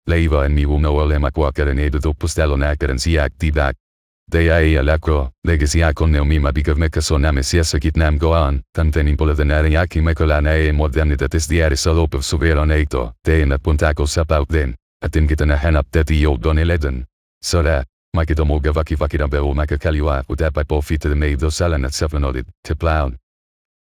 Leiva en mi uno olema quaqueren edo postelon aceren siac dibac. Dea alacro, legacia con neomima bigavmeca soname siasakit nam goan, tanten impoladanaria aki mecolanae modernitatis diaris salopov suveronato, dein puntaco sapaut den, atingitana hanap deti doneleden. Sora, makitomo gavaki vakirambeo makakaliwa, udapai pofita de meido salanat savanodid, te plaun.